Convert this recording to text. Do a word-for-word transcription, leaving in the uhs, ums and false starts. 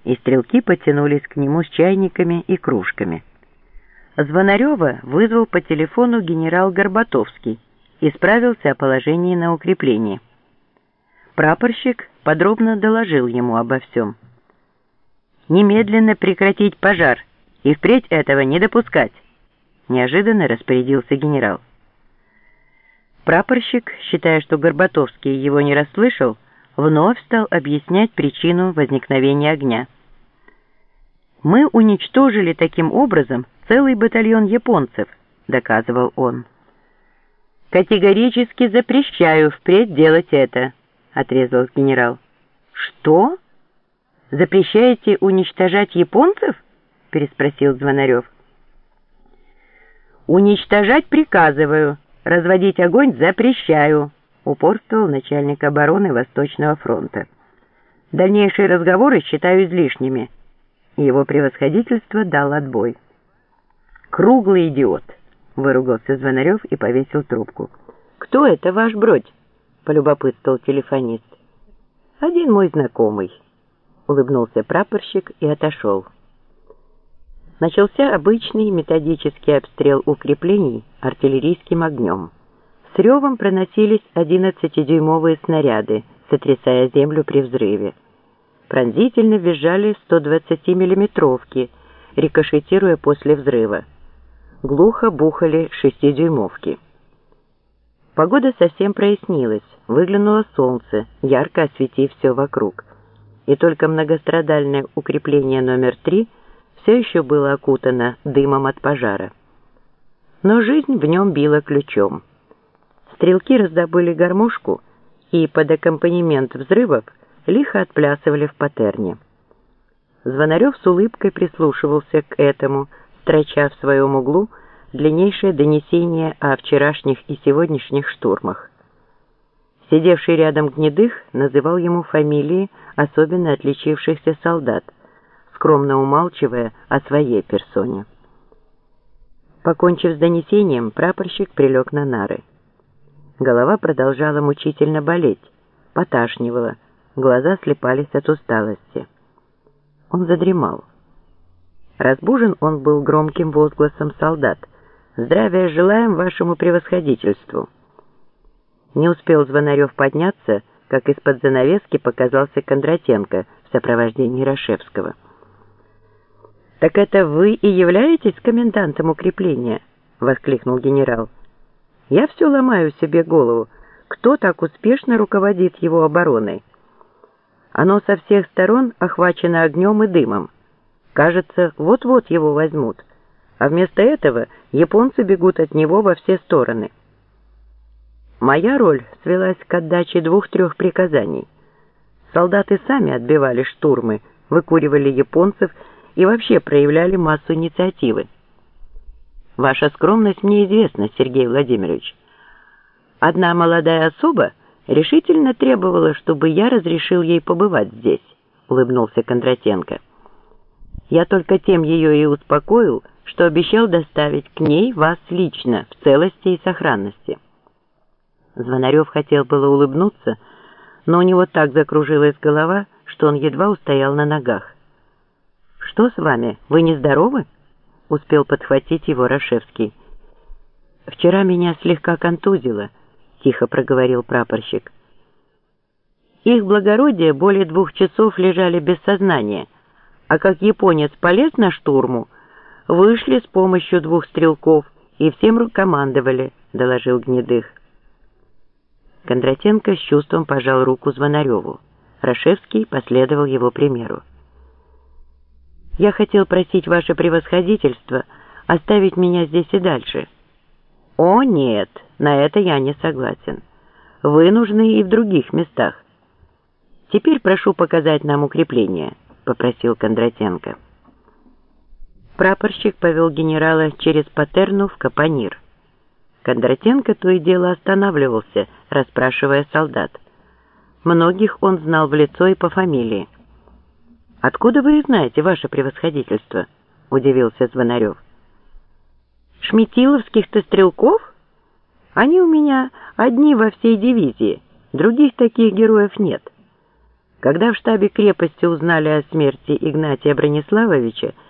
и стрелки потянулись к нему с чайниками и кружками. Звонарева вызвал по телефону генерал Горбатовский и справился о положении на укреплении. Прапорщик подробно доложил ему обо всем. «Немедленно прекратить пожар и впредь этого не допускать», — неожиданно распорядился генерал. Прапорщик, считая, что Горбатовский его не расслышал, вновь стал объяснять причину возникновения огня. «Мы уничтожили таким образом целый батальон японцев», — доказывал он. «Категорически запрещаю впредь делать это», — отрезал генерал. «Что? Запрещаете уничтожать японцев?» — переспросил Звонарев. «Уничтожать приказываю, разводить огонь запрещаю», — упорствовал начальник обороны Восточного фронта. «Дальнейшие разговоры считаю излишними». Его превосходительство дал отбой. «Круглый идиот!» — выругался Звонарев и повесил трубку. «Кто это, ваш бродь?» — полюбопытствовал телефонист. «Один мой знакомый», — улыбнулся прапорщик и отошел. Начался обычный методический обстрел укреплений артиллерийским огнем. С ревом проносились одиннадцатидюймовые снаряды, сотрясая землю при взрыве. Пронзительно визжали сто двадцатимиллиметровки, рикошетируя после взрыва. Глухо бухали шестидюймовки. Погода совсем прояснилась, выглянуло солнце, ярко осветив все вокруг. И только многострадальное укрепление номер три все еще было окутано дымом от пожара. Но жизнь в нем била ключом. Стрелки раздобыли гармошку и под аккомпанемент взрывов лихо отплясывали в паттерне. Звонарев с улыбкой прислушивался к этому, строча в своем углу длиннейшее донесение о вчерашних и сегодняшних штурмах. Сидевший рядом Гнедых называл ему фамилии особенно отличившихся солдат, скромно умалчивая о своей персоне. Покончив с донесением, прапорщик прилег на нары. Голова продолжала мучительно болеть, поташнивала, глаза слепались от усталости. Он задремал. Разбужен он был громким возгласом солдат: «Здравия желаем вашему превосходительству!» Не успел Звонарев подняться, как из-под занавески показался Кондратенко в сопровождении Рашевского. «Так это вы и являетесь комендантом укрепления?» — воскликнул генерал. «Я все ломаю себе голову, кто так успешно руководит его обороной. Оно со всех сторон охвачено огнем и дымом. Кажется, вот-вот его возьмут, а вместо этого японцы бегут от него во все стороны». Моя роль свелась к отдаче двух-трех приказаний. Солдаты сами отбивали штурмы, выкуривали японцев и вообще проявляли массу инициативы. Ваша скромность мне известна, Сергей Владимирович. Одна молодая особа решительно требовала, чтобы я разрешил ей побывать здесь, улыбнулся Кондратенко. Я только тем ее и успокоил, что обещал доставить к ней вас лично в целости и сохранности. Звонарев хотел было улыбнуться, но у него так закружилась голова, что он едва устоял на ногах. «Что с вами? Вы нездоровы?» — успел подхватить его Рашевский. «Вчера меня слегка контузило», — тихо проговорил прапорщик. «Их благородие более двух часов лежали без сознания, а как японец полез на штурму, вышли с помощью двух стрелков и всем командовали», — доложил Гнедых. Кондратенко с чувством пожал руку Звонареву. Рашевский последовал его примеру. «Я хотел просить ваше превосходительство оставить меня здесь и дальше». «О, нет, на это я не согласен. Вы нужны и в других местах. Теперь прошу показать нам укрепление», — попросил Кондратенко. Прапорщик повел генерала через паттерну в капонир. Кондратенко то и дело останавливался, расспрашивая солдат. Многих он знал в лицо и по фамилии. «Откуда вы их знаете, ваше превосходительство?» — удивился Звонарев. «Шметиловских-то стрелков? Они у меня одни во всей дивизии, других таких героев нет. Когда в штабе крепости узнали о смерти Игнатия Брониславовича,